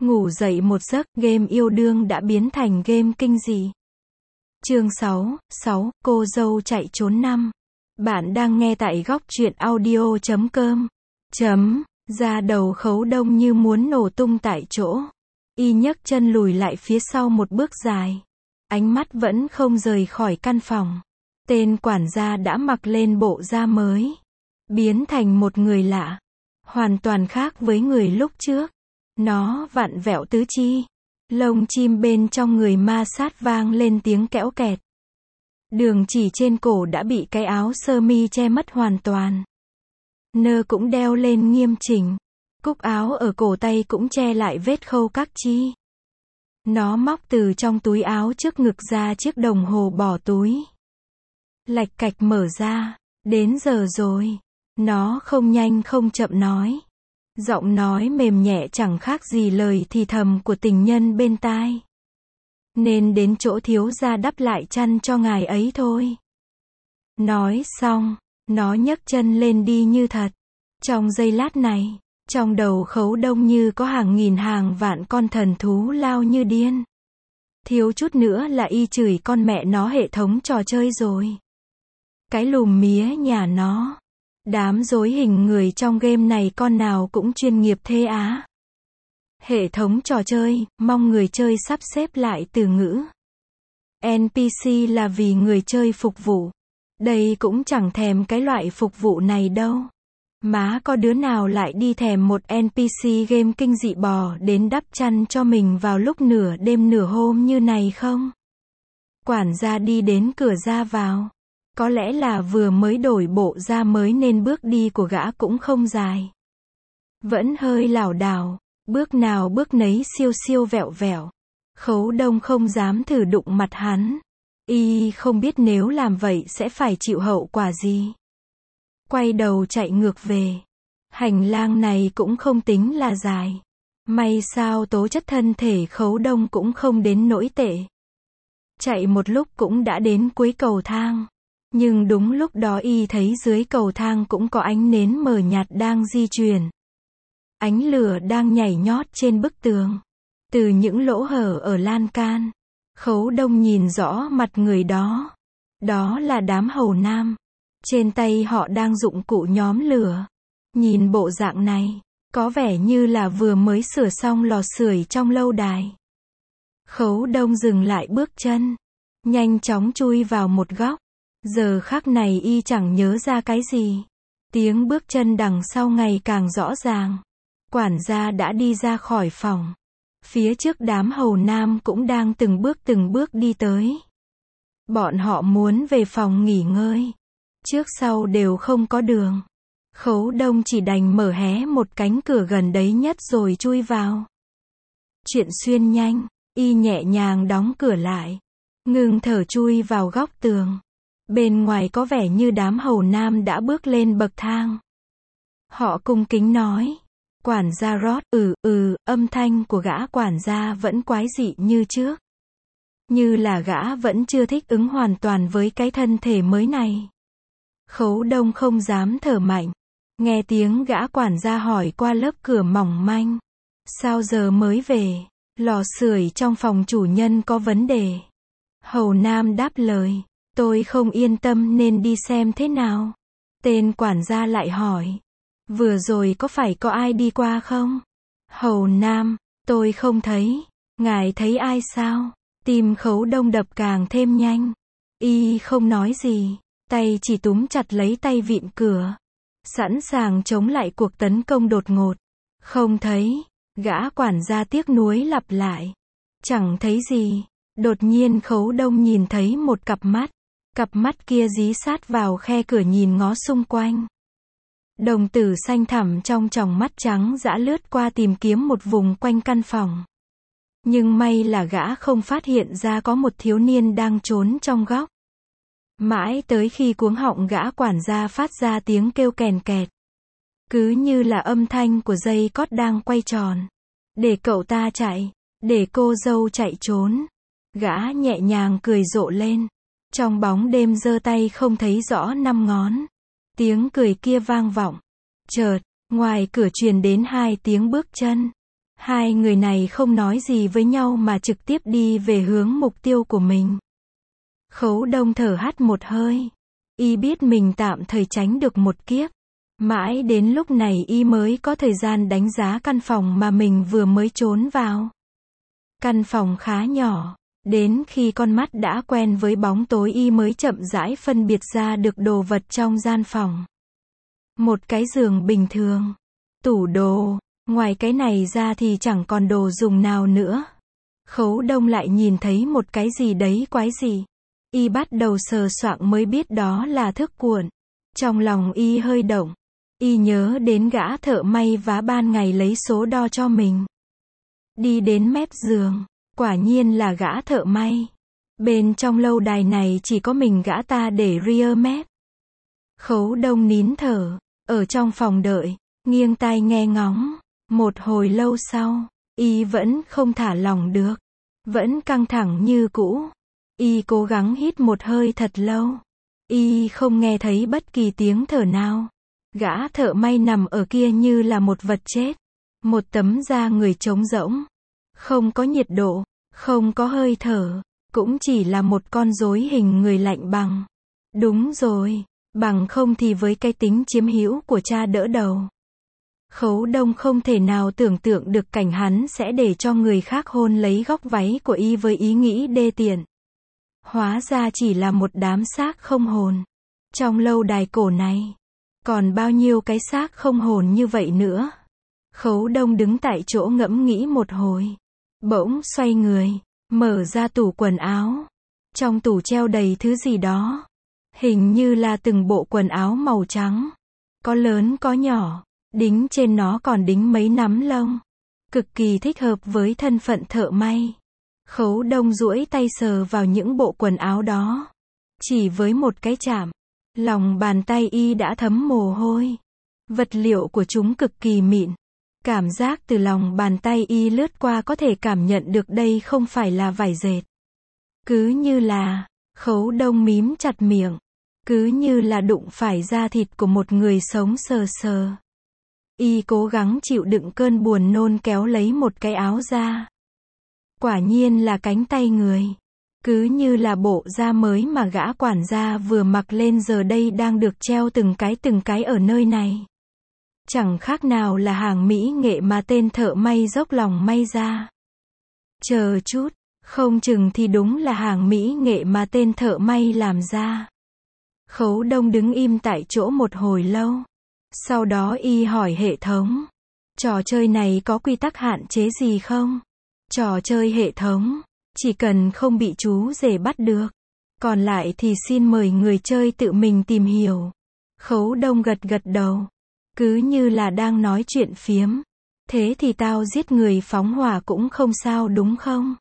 Ngủ dậy một giấc, game yêu đương đã biến thành game kinh dị. Chương 6, cô dâu chạy trốn 5. Bạn đang nghe tại góc truyện audio.com. Da đầu Khấu Đông như muốn nổ tung tại chỗ. Y nhấc chân lùi lại phía sau một bước dài. Ánh mắt vẫn không rời khỏi căn phòng. Tên quản gia đã mặc lên bộ da mới. Biến thành một người lạ. Hoàn toàn khác với người lúc trước. Nó vặn vẹo tứ chi. Lông chim bên trong người ma sát vang lên tiếng kẽo kẹt. Đường chỉ trên cổ đã bị cái áo sơ mi che mất hoàn toàn. Nơ cũng đeo lên nghiêm chỉnh. Cúc áo ở cổ tay cũng che lại vết khâu các chi. Nó móc từ trong túi áo trước ngực ra chiếc đồng hồ bỏ túi. Lạch cạch mở ra. Đến giờ rồi. Nó không nhanh không chậm nói. Giọng nói mềm nhẹ chẳng khác gì lời thì thầm của tình nhân bên tai. Nên đến chỗ thiếu gia đắp lại chăn cho ngài ấy thôi. Nói xong, nó nhấc chân lên đi như thật. Trong giây lát này, trong đầu Khấu Đông như có hàng nghìn hàng vạn con thần thú lao như điên. Thiếu chút nữa là y chửi con mẹ nó hệ thống trò chơi rồi. Cái lùm mía nhà nó. Đám rối hình người trong game này con nào cũng chuyên nghiệp thế á. Hệ thống trò chơi, mong người chơi sắp xếp lại từ ngữ. NPC là vì người chơi phục vụ. Đây cũng chẳng thèm cái loại phục vụ này đâu. Má có đứa nào lại đi thèm một NPC game kinh dị bò đến đắp chăn cho mình vào lúc nửa đêm nửa hôm như này không? Quản gia đi đến cửa ra vào. Có lẽ là vừa mới đổi bộ da mới nên bước đi của gã cũng không dài. Vẫn hơi lảo đảo, bước nào bước nấy siêu siêu vẹo vẹo. Khấu Đông không dám thử đụng mặt hắn. Y không biết nếu làm vậy sẽ phải chịu hậu quả gì. Quay đầu chạy ngược về. Hành lang này cũng không tính là dài. May sao tố chất thân thể Khấu Đông cũng không đến nỗi tệ. Chạy một lúc cũng đã đến cuối cầu thang. Nhưng đúng lúc đó y thấy dưới cầu thang cũng có ánh nến mờ nhạt đang di chuyển. Ánh lửa đang nhảy nhót trên bức tường. Từ những lỗ hở ở lan can, Khấu Đông nhìn rõ mặt người đó. Đó là đám hầu nam. Trên tay họ đang dụng cụ nhóm lửa. Nhìn bộ dạng này, có vẻ như là vừa mới sửa xong lò sưởi trong lâu đài. Khấu Đông dừng lại bước chân. Nhanh chóng chui vào một góc. Giờ khắc này y chẳng nhớ ra cái gì. Tiếng bước chân đằng sau ngày càng rõ ràng. Quản gia đã đi ra khỏi phòng. Phía trước đám hầu nam cũng đang từng bước đi tới. Bọn họ muốn về phòng nghỉ ngơi. Trước sau đều không có đường. Khấu Đông chỉ đành mở hé một cánh cửa gần đấy nhất rồi chui vào. Chuyện xuyên nhanh, y nhẹ nhàng đóng cửa lại. Ngừng thở chui vào góc tường. Bên ngoài có vẻ như đám hầu nam đã bước lên bậc thang. Họ cung kính nói. Quản gia rót, âm thanh của gã quản gia vẫn quái dị như trước. Như là gã vẫn chưa thích ứng hoàn toàn với cái thân thể mới này. Khấu Đông không dám thở mạnh. Nghe tiếng gã quản gia hỏi qua lớp cửa mỏng manh. Sao giờ mới về? Lò sưởi trong phòng chủ nhân có vấn đề. Hầu nam đáp lời. Tôi không yên tâm nên đi xem thế nào. Tên quản gia lại hỏi. Vừa rồi có phải có ai đi qua không? Hầu nam, tôi không thấy. Ngài thấy ai sao? Tim Khấu Đông đập càng thêm nhanh. Y không nói gì. Tay chỉ túm chặt lấy tay vịn cửa. Sẵn sàng chống lại cuộc tấn công đột ngột. Không thấy. Gã quản gia tiếc nuối lặp lại. Chẳng thấy gì. Đột nhiên Khấu Đông nhìn thấy một cặp mắt. Cặp mắt kia dí sát vào khe cửa nhìn ngó xung quanh. Đồng tử xanh thẳm trong tròng mắt trắng dã lướt qua tìm kiếm một vùng quanh căn phòng. Nhưng may là gã không phát hiện ra có một thiếu niên đang trốn trong góc. Mãi tới khi cuống họng gã quản gia phát ra tiếng kêu kèn kẹt. Cứ như là âm thanh của dây cót đang quay tròn. Để cậu ta chạy. Để cô dâu chạy trốn. Gã nhẹ nhàng cười rộ lên. Trong bóng đêm giơ tay không thấy rõ năm ngón. Tiếng cười kia vang vọng. Chợt, ngoài cửa truyền đến 2 tiếng bước chân. Hai người này không nói gì với nhau mà trực tiếp đi về hướng mục tiêu của mình. Khấu Đông thở hắt một hơi. Y biết mình tạm thời tránh được một kiếp. Mãi đến lúc này y mới có thời gian đánh giá căn phòng mà mình vừa mới trốn vào. Căn phòng khá nhỏ. Đến khi con mắt đã quen với bóng tối y mới chậm rãi phân biệt ra được đồ vật trong gian phòng. Một cái giường bình thường. Tủ đồ. Ngoài cái này ra thì chẳng còn đồ dùng nào nữa. Khấu Đông lại nhìn thấy một cái gì đấy quái dị. Y bắt đầu sờ soạng mới biết đó là thước cuộn. Trong lòng y hơi động. Y nhớ đến gã thợ may vá ban ngày lấy số đo cho mình. Đi đến mép giường. Quả nhiên là gã thợ may. Bên trong lâu đài này chỉ có mình gã ta để ria mép. Khấu Đông nín thở. Ở trong phòng đợi. Nghiêng tai nghe ngóng. Một hồi lâu sau. Y vẫn không thả lỏng được. Vẫn căng thẳng như cũ. Y cố gắng hít một hơi thật lâu. Y không nghe thấy bất kỳ tiếng thở nào. Gã thợ may nằm ở kia như là một vật chết. Một tấm da người trống rỗng. Không có nhiệt độ, không có hơi thở, cũng chỉ là một con rối hình người lạnh bằng. Đúng rồi, bằng không thì với cái tính chiếm hữu của cha đỡ đầu. Khấu Đông không thể nào tưởng tượng được cảnh hắn sẽ để cho người khác hôn lấy góc váy của y với ý nghĩ đê tiện. Hóa ra chỉ là một đám xác không hồn. Trong lâu đài cổ này, còn bao nhiêu cái xác không hồn như vậy nữa. Khấu Đông đứng tại chỗ ngẫm nghĩ một hồi. Bỗng xoay người, mở ra tủ quần áo. Trong tủ treo đầy thứ gì đó. Hình như là từng bộ quần áo màu trắng. Có lớn có nhỏ. Đính trên nó còn đính mấy nắm lông. Cực kỳ thích hợp với thân phận thợ may. Khấu Đông duỗi tay sờ vào những bộ quần áo đó. Chỉ với một cái chạm. Lòng bàn tay y đã thấm mồ hôi. Vật liệu của chúng cực kỳ mịn. Cảm giác từ lòng bàn tay y lướt qua có thể cảm nhận được đây không phải là vải dệt. Cứ như là, Khấu Đông mím chặt miệng. Cứ như là đụng phải da thịt của một người sống sờ sờ. Y cố gắng chịu đựng cơn buồn nôn kéo lấy một cái áo ra. Quả nhiên là cánh tay người. Cứ như là bộ da mới mà gã quản gia vừa mặc lên giờ đây đang được treo từng cái ở nơi này. Chẳng khác nào là hàng mỹ nghệ mà tên thợ may dốc lòng may ra. Chờ chút, không chừng thì đúng là hàng mỹ nghệ mà tên thợ may làm ra. Khấu Đông đứng im tại chỗ một hồi lâu. Sau đó y hỏi hệ thống. Trò chơi này có quy tắc hạn chế gì không? Trò chơi hệ thống, chỉ cần không bị chú rể bắt được. Còn lại thì xin mời người chơi tự mình tìm hiểu. Khấu Đông gật gật đầu. Cứ như là đang nói chuyện phiếm. Thế thì tao giết người phóng hỏa cũng không sao đúng không?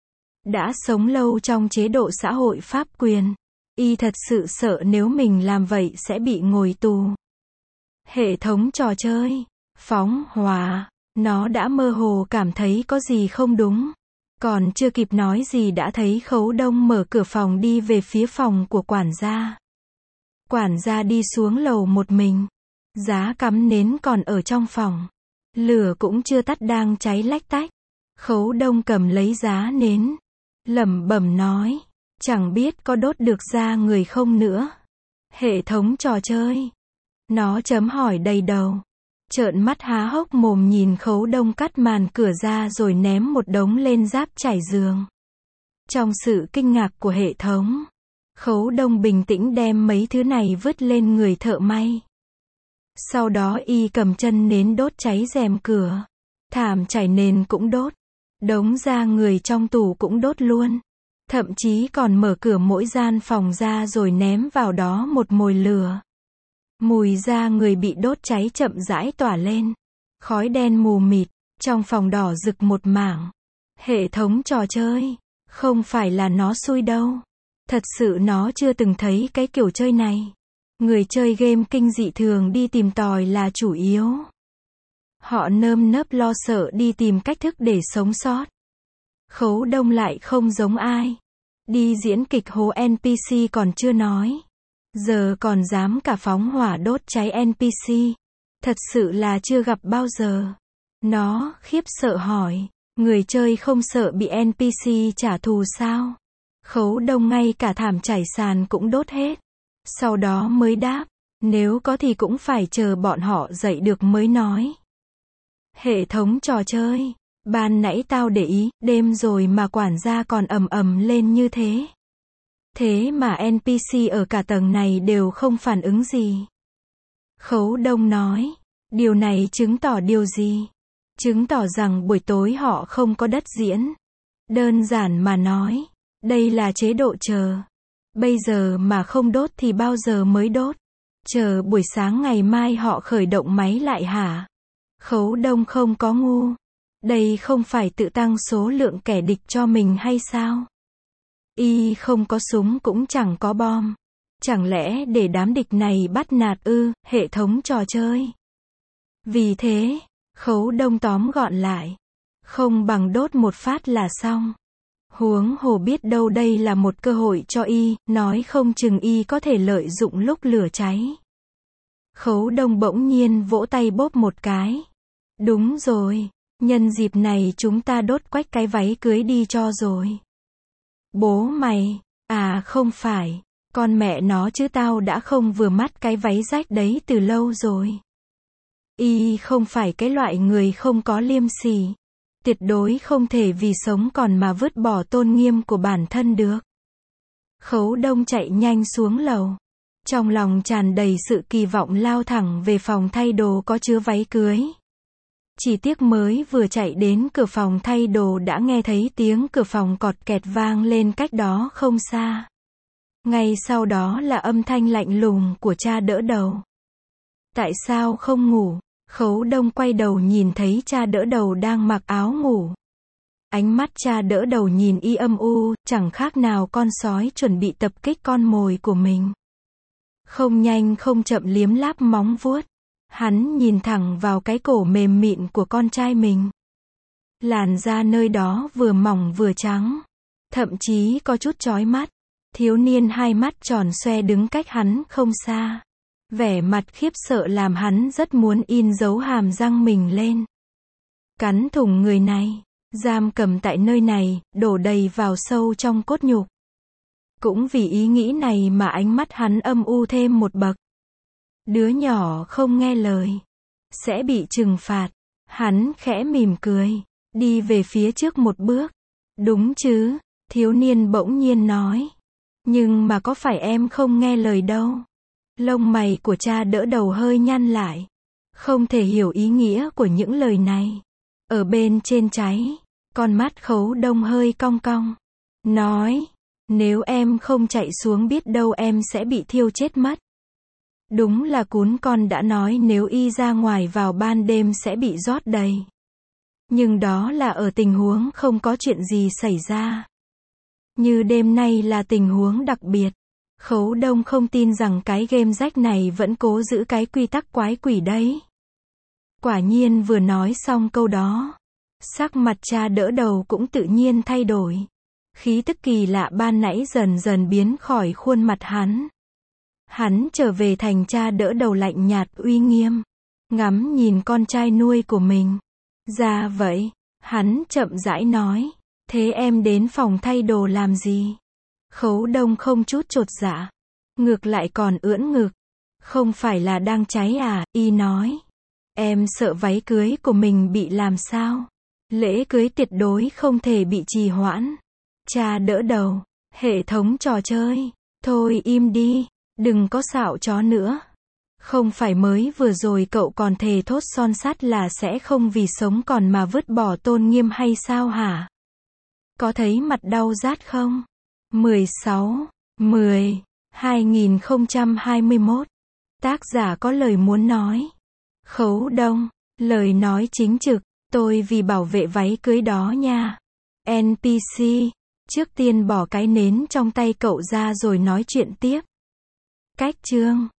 Đã sống lâu trong chế độ xã hội pháp quyền. Y thật sự sợ nếu mình làm vậy sẽ bị ngồi tù. Hệ thống trò chơi, phóng hỏa, nó đã mơ hồ cảm thấy có gì không đúng. Còn chưa kịp nói gì đã thấy Khấu Đông mở cửa phòng đi về phía phòng của quản gia. Quản gia đi xuống lầu một mình. Giá cắm nến còn ở trong phòng. Lửa cũng chưa tắt đang cháy lách tách. Khấu Đông cầm lấy giá nến. Lẩm bẩm nói. Chẳng biết có đốt được da người không nữa. Hệ thống trò chơi. Nó chấm hỏi đầy đầu. Trợn mắt há hốc mồm nhìn Khấu Đông cắt màn cửa ra rồi ném một đống lên giáp trải giường. Trong sự kinh ngạc của hệ thống, Khấu Đông bình tĩnh đem mấy thứ này vứt lên người thợ may. Sau đó y cầm chân nến đốt cháy rèm cửa. Thảm trải nền cũng đốt. Đống da người trong tủ cũng đốt luôn. Thậm chí còn mở cửa mỗi gian phòng ra rồi ném vào đó một mồi lửa. Mùi da người bị đốt cháy chậm rãi tỏa lên. Khói đen mù mịt, trong phòng đỏ rực một mảng. Hệ thống trò chơi, không phải là nó xui đâu. Thật sự nó chưa từng thấy cái kiểu chơi này. Người chơi game kinh dị thường đi tìm tòi là chủ yếu. Họ nơm nớp lo sợ đi tìm cách thức để sống sót. Khấu Đông lại không giống ai. Đi diễn kịch hố NPC còn chưa nói. Giờ còn dám cả phóng hỏa đốt cháy NPC. Thật sự là chưa gặp bao giờ. Nó khiếp sợ hỏi, người chơi không sợ bị NPC trả thù sao? Khấu Đông ngay cả thảm trải sàn cũng đốt hết. Sau đó mới đáp, nếu có thì cũng phải chờ bọn họ dậy được mới nói. Hệ thống trò chơi, ban nãy tao để ý, đêm rồi mà quản gia còn ầm ầm lên như thế. Thế mà NPC ở cả tầng này đều không phản ứng gì. Khấu Đông nói, điều này chứng tỏ điều gì? Chứng tỏ rằng buổi tối họ không có đất diễn. Đơn giản mà nói, đây là chế độ chờ. Bây giờ mà không đốt thì bao giờ mới đốt? Chờ buổi sáng ngày mai họ khởi động máy lại hả? Khấu Đông không có ngu. Đây không phải tự tăng số lượng kẻ địch cho mình hay sao? Y không có súng cũng chẳng có bom. Chẳng lẽ để đám địch này bắt nạt ư, hệ thống trò chơi? Vì thế, Khấu Đông tóm gọn lại. Không bằng đốt một phát là xong. Huống hồ biết đâu đây là một cơ hội cho Y, nói không chừng Y có thể lợi dụng lúc lửa cháy. Khấu Đông bỗng nhiên vỗ tay bóp một cái. Đúng rồi, nhân dịp này chúng ta đốt quách cái váy cưới đi cho rồi. Bố mày, à không phải, con mẹ nó chứ tao đã không vừa mắt cái váy rách đấy từ lâu rồi. Y không phải cái loại người không có liêm sỉ. Tuyệt đối không thể vì sống còn mà vứt bỏ tôn nghiêm của bản thân được. Khấu Đông chạy nhanh xuống lầu. Trong lòng tràn đầy sự kỳ vọng lao thẳng về phòng thay đồ có chứa váy cưới. Chỉ tiếc mới vừa chạy đến cửa phòng thay đồ đã nghe thấy tiếng cửa phòng cọt kẹt vang lên cách đó không xa. Ngay sau đó là âm thanh lạnh lùng của cha đỡ đầu. Tại sao không ngủ? Khấu Đông quay đầu nhìn thấy cha đỡ đầu đang mặc áo ngủ. Ánh mắt cha đỡ đầu nhìn Y âm u, chẳng khác nào con sói chuẩn bị tập kích con mồi của mình. Không nhanh không chậm liếm láp móng vuốt. Hắn nhìn thẳng vào cái cổ mềm mịn của con trai mình. Làn da nơi đó vừa mỏng vừa trắng. Thậm chí có chút chói mắt. Thiếu niên hai mắt tròn xoe đứng cách hắn không xa. Vẻ mặt khiếp sợ làm hắn rất muốn in dấu hàm răng mình lên. Cắn thủng người này, giam cầm tại nơi này, đổ đầy vào sâu trong cốt nhục. Cũng vì ý nghĩ này mà ánh mắt hắn âm u thêm một bậc. Đứa nhỏ không nghe lời, sẽ bị trừng phạt. Hắn khẽ mỉm cười, đi về phía trước một bước. Đúng chứ, thiếu niên bỗng nhiên nói. Nhưng mà có phải em không nghe lời đâu? Lông mày của cha đỡ đầu hơi nhăn lại. Không thể hiểu ý nghĩa của những lời này. Ở bên trên cháy, con mắt Khấu Đông hơi cong cong. Nói, nếu em không chạy xuống biết đâu em sẽ bị thiêu chết mất. Đúng là cún con đã nói nếu Y ra ngoài vào ban đêm sẽ bị rót đầy. Nhưng đó là ở tình huống không có chuyện gì xảy ra. Như đêm nay là tình huống đặc biệt. Khấu Đông không tin rằng cái game rách này vẫn cố giữ cái quy tắc quái quỷ đấy. Quả nhiên vừa nói xong câu đó, sắc mặt cha đỡ đầu cũng tự nhiên thay đổi. Khí tức kỳ lạ ban nãy dần dần biến khỏi khuôn mặt hắn. Hắn trở về thành cha đỡ đầu lạnh nhạt uy nghiêm. Ngắm nhìn con trai nuôi của mình. Ra vậy, hắn chậm rãi nói. Thế em đến phòng thay đồ làm gì? Khấu Đông không chút chột dạ. Ngược lại còn ưỡn ngực. Không phải là đang cháy à? Y nói. Em sợ váy cưới của mình bị làm sao? Lễ cưới tuyệt đối không thể bị trì hoãn. Cha đỡ đầu. Hệ thống trò chơi. Thôi im đi. Đừng có xạo chó nữa. Không phải mới vừa rồi cậu còn thề thốt son sắt là sẽ không vì sống còn mà vứt bỏ tôn nghiêm hay sao hả? Có thấy mặt đau rát không? 16/10/2021. Tác giả có lời muốn nói. Khấu Đông. Lời nói chính trực. Tôi vì bảo vệ váy cưới đó nha. NPC. Trước tiên bỏ cái nến trong tay cậu ra rồi nói chuyện tiếp. Cách chương